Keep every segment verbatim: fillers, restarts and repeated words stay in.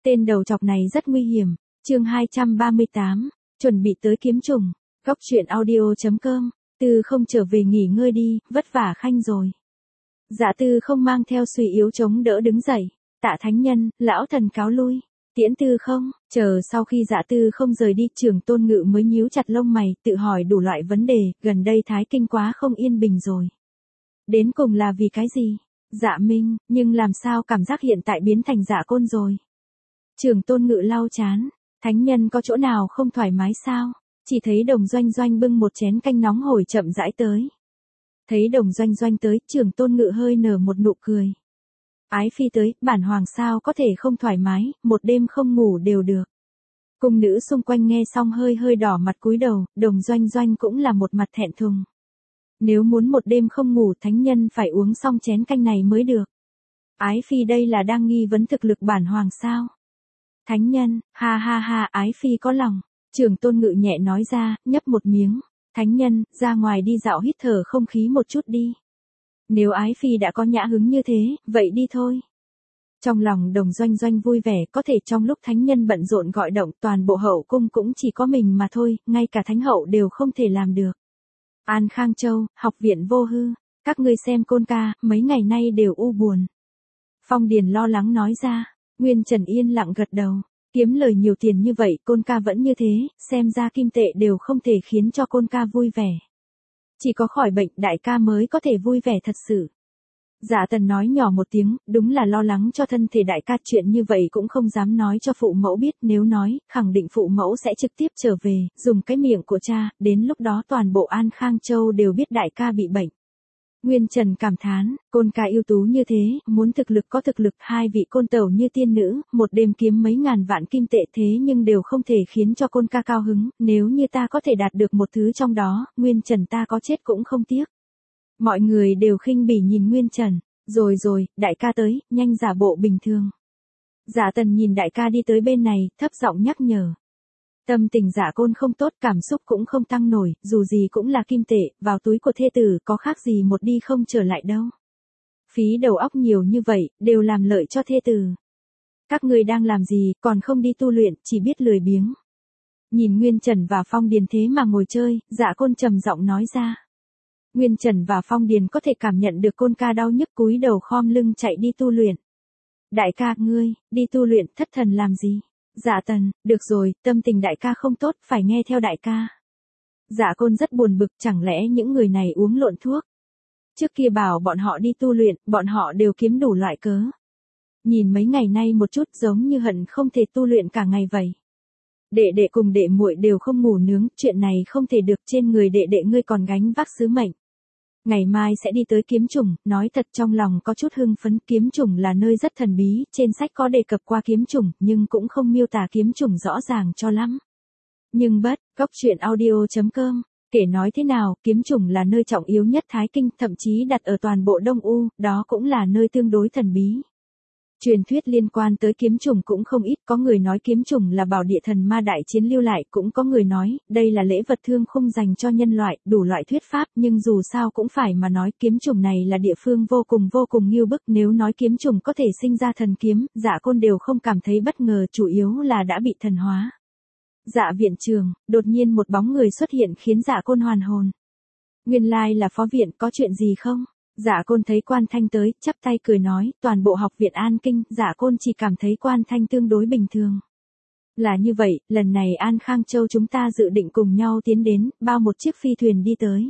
Tên đầu chọc này rất nguy hiểm. Chương hai trăm ba mươi tám, chuẩn bị tới kiếm trùng. Góc truyện audio chấm com. Tư không trở về nghỉ ngơi đi, vất vả khanh rồi. Dạ Tư không mang theo suy yếu chống đỡ đứng dậy. Tạ thánh nhân, lão thần cáo lui. Tiễn Tư không, chờ sau khi Dạ Tư không rời đi, Trường Tôn Ngự mới nhíu chặt lông mày, tự hỏi đủ loại vấn đề, gần đây Thái Kinh quá không yên bình rồi. Đến cùng là vì cái gì? Dạ Minh, nhưng làm sao cảm giác hiện tại biến thành Dạ Côn rồi? Trường Tôn Ngự lau chán, thánh nhân có chỗ nào không thoải mái sao? Chỉ thấy Đồng Doanh Doanh bưng một chén canh nóng hổi chậm rãi tới. Thấy Đồng Doanh Doanh tới, Trường Tôn Ngự hơi nở một nụ cười. Ái phi tới, bản hoàng sao có thể không thoải mái, một đêm không ngủ đều được. Cung nữ xung quanh nghe xong hơi hơi đỏ mặt cúi đầu, Đồng Doanh Doanh cũng là một mặt thẹn thùng. Nếu muốn một đêm không ngủ, thánh nhân phải uống xong chén canh này mới được. Ái phi đây là đang nghi vấn thực lực bản hoàng sao? Thánh nhân, ha ha ha, ái phi có lòng. Trường Tôn Ngự nhẹ nói ra, nhấp một miếng. Thánh nhân, ra ngoài đi dạo hít thở không khí một chút đi. Nếu ái phi đã có nhã hứng như thế, vậy đi thôi. Trong lòng Đồng Doanh Doanh vui vẻ, có thể trong lúc thánh nhân bận rộn gọi động, toàn bộ hậu cung cũng chỉ có mình mà thôi, ngay cả thánh hậu đều không thể làm được. An Khang Châu, học viện vô hư, các ngươi xem Côn ca, mấy ngày nay đều u buồn. Phong Điền lo lắng nói ra, Nguyên Trần yên lặng gật đầu, kiếm lời nhiều tiền như vậy, Côn ca vẫn như thế, xem ra kim tệ đều không thể khiến cho Côn ca vui vẻ. Chỉ có khỏi bệnh, đại ca mới có thể vui vẻ thật sự. Dạ Tần nói nhỏ một tiếng, đúng là lo lắng cho thân thể đại ca, chuyện như vậy cũng không dám nói cho phụ mẫu biết, nếu nói, khẳng định phụ mẫu sẽ trực tiếp trở về, dùng cái miệng của cha, đến lúc đó toàn bộ An Khang Châu đều biết đại ca bị bệnh. Nguyên Trần cảm thán, Côn ca ưu tú như thế, muốn thực lực có thực lực, hai vị côn tẩu như tiên nữ, một đêm kiếm mấy ngàn vạn kim tệ thế nhưng đều không thể khiến cho Côn ca cao hứng, nếu như ta có thể đạt được một thứ trong đó, Nguyên Trần ta có chết cũng không tiếc. Mọi người đều khinh bỉ nhìn Nguyên Trần, rồi rồi, đại ca tới, nhanh giả bộ bình thường. Dạ Tần nhìn đại ca đi tới bên này, thấp giọng nhắc nhở. Tâm tình Dạ Côn không tốt, cảm xúc cũng không tăng nổi, dù gì cũng là kim tệ, vào túi của thê tử, có khác gì một đi không trở lại đâu. Phí đầu óc nhiều như vậy, đều làm lợi cho thê tử. Các người đang làm gì, còn không đi tu luyện, chỉ biết lười biếng. Nhìn Nguyên Trần và Phong Điền thế mà ngồi chơi, Dạ Côn trầm giọng nói ra. Nguyên Trần và Phong Điền có thể cảm nhận được Côn ca đau nhức cúi đầu khom lưng chạy đi tu luyện. Đại ca, ngươi, đi tu luyện, thất thần làm gì? Dạ Tần, được rồi, tâm tình đại ca không tốt, phải nghe theo đại ca. Dạ Côn rất buồn bực, chẳng lẽ những người này uống lộn thuốc? Trước kia bảo bọn họ đi tu luyện, bọn họ đều kiếm đủ loại cớ. Nhìn mấy ngày nay một chút giống như hận không thể tu luyện cả ngày vậy. Đệ đệ cùng đệ muội đều không ngủ nướng, chuyện này không thể được, trên người đệ đệ ngươi còn gánh vác sứ mệnh. Ngày mai sẽ đi tới kiếm trùng, nói thật trong lòng có chút hưng phấn, kiếm trùng là nơi rất thần bí, trên sách có đề cập qua kiếm trùng, nhưng cũng không miêu tả kiếm trùng rõ ràng cho lắm. Nhưng bất, góc truyện audio chấm com, kể nói thế nào, kiếm trùng là nơi trọng yếu nhất Thái Kinh, thậm chí đặt ở toàn bộ Đông U, đó cũng là nơi tương đối thần bí. Truyền thuyết liên quan tới kiếm trùng cũng không ít, có người nói kiếm trùng là bảo địa thần ma đại chiến lưu lại, cũng có người nói, đây là lễ vật thương khung dành cho nhân loại, đủ loại thuyết pháp, nhưng dù sao cũng phải mà nói, kiếm trùng này là địa phương vô cùng vô cùng nghiêu bức, nếu nói kiếm trùng có thể sinh ra thần kiếm, Dạ Côn đều không cảm thấy bất ngờ, chủ yếu là đã bị thần hóa. Dạ viện trường, đột nhiên một bóng người xuất hiện khiến Dạ Côn hoàn hồn. Nguyên lai là phó viện, có chuyện gì không? Dạ Côn thấy Quan Thanh tới, chắp tay cười nói, toàn bộ học viện An Kinh, Dạ Côn chỉ cảm thấy Quan Thanh tương đối bình thường. Là như vậy, lần này An Khang Châu chúng ta dự định cùng nhau tiến đến, bao một chiếc phi thuyền đi tới.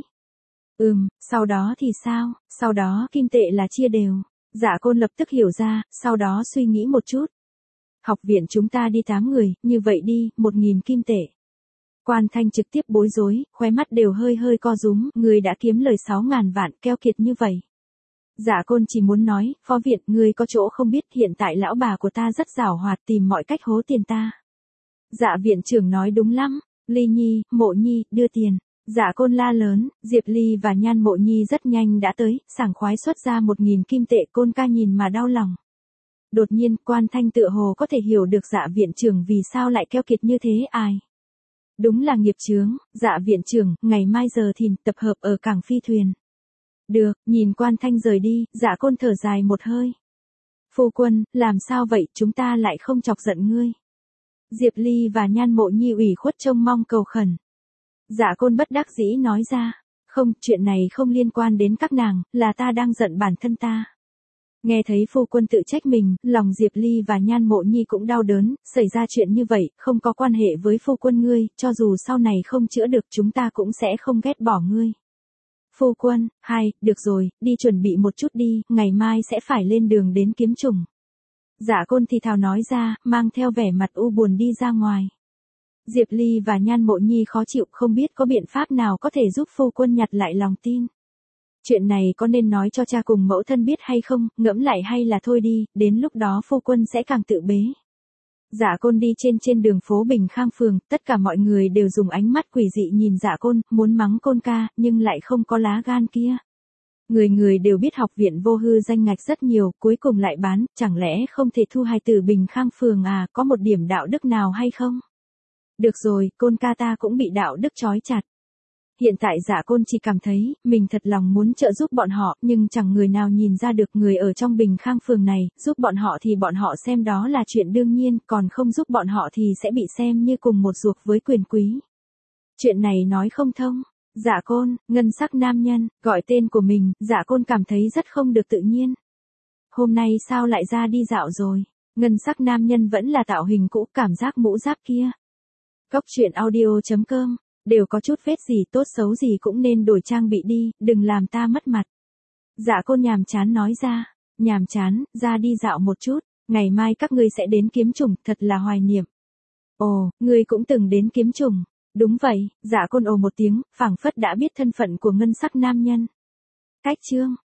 Ừm, sau đó thì sao, sau đó kim tệ là chia đều. Dạ Côn lập tức hiểu ra, sau đó suy nghĩ một chút. Học viện chúng ta đi tám người, như vậy đi, một nghìn kim tệ. Quan Thanh trực tiếp bối rối, khóe mắt đều hơi hơi co rúm, người đã kiếm lời sáu ngàn vạn, keo kiệt như vậy. Dạ Côn chỉ muốn nói, phó viện, người có chỗ không biết, hiện tại lão bà của ta rất giảo hoạt, tìm mọi cách hố tiền ta. Dạ viện trưởng nói đúng lắm, Ly Nhi, Mộ Nhi, đưa tiền. Dạ Côn la lớn, Diệp Ly và Nhan Mộ Nhi rất nhanh đã tới, sảng khoái xuất ra một nghìn kim tệ, Côn ca nhìn mà đau lòng. Đột nhiên, Quan Thanh tựa hồ có thể hiểu được dạ viện trưởng vì sao lại keo kiệt như thế, ai. Đúng là nghiệp chướng, dạ viện trưởng, ngày mai giờ thìn tập hợp ở cảng phi thuyền. Được, nhìn Quan Thanh rời đi, Dạ Côn thở dài một hơi. Phu quân, làm sao vậy, chúng ta lại không chọc giận ngươi. Diệp Ly và Nhan Mộ Nhi ủy khuất trông mong cầu khẩn. Dạ Côn bất đắc dĩ nói ra, không, chuyện này không liên quan đến các nàng, là ta đang giận bản thân ta. Nghe thấy phu quân tự trách mình, lòng Diệp Ly và Nhan Mộ Nhi cũng đau đớn, xảy ra chuyện như vậy, không có quan hệ với phu quân ngươi, cho dù sau này không chữa được chúng ta cũng sẽ không ghét bỏ ngươi. Phu quân, hai, được rồi, đi chuẩn bị một chút đi, ngày mai sẽ phải lên đường đến Kiếm Trùng. Dạ Côn thì thào nói ra, mang theo vẻ mặt u buồn đi ra ngoài. Diệp Ly và Nhan Mộ Nhi khó chịu, không biết có biện pháp nào có thể giúp phu quân nhặt lại lòng tin. Chuyện này có nên nói cho cha cùng mẫu thân biết hay không, ngẫm lại hay là thôi đi, đến lúc đó phu quân sẽ càng tự bế. Dạ Côn đi trên trên đường phố Bình Khang phường, tất cả mọi người đều dùng ánh mắt quỷ dị nhìn Dạ Côn, muốn mắng Côn ca, nhưng lại không có lá gan kia. Người người đều biết học viện vô hư danh ngạch rất nhiều, cuối cùng lại bán, chẳng lẽ không thể thu hài tử Bình Khang phường à, có một điểm đạo đức nào hay không? Được rồi, Côn ca ta cũng bị đạo đức trói chặt. Hiện tại Dạ Côn chỉ cảm thấy, mình thật lòng muốn trợ giúp bọn họ, nhưng chẳng người nào nhìn ra được người ở trong Bình Khang phường này, giúp bọn họ thì bọn họ xem đó là chuyện đương nhiên, còn không giúp bọn họ thì sẽ bị xem như cùng một ruột với quyền quý. Chuyện này nói không thông. Dạ Côn, ngân sắc nam nhân, gọi tên của mình, Dạ Côn cảm thấy rất không được tự nhiên. Hôm nay sao lại ra đi dạo rồi? Ngân sắc nam nhân vẫn là tạo hình cũ, cảm giác mũ giáp kia. Cốc truyện audio chấm com, đều có chút vết gì tốt xấu gì cũng nên đổi trang bị đi, đừng làm ta mất mặt. Dạ Côn nhàm chán nói ra, nhàm chán, ra đi dạo một chút, ngày mai các ngươi sẽ đến Kiếm Trùng, thật là hoài niệm. Ồ, ngươi cũng từng đến Kiếm Trùng. Đúng vậy, Dạ Côn ồ một tiếng, phảng phất đã biết thân phận của ngân sắc nam nhân. Cách chương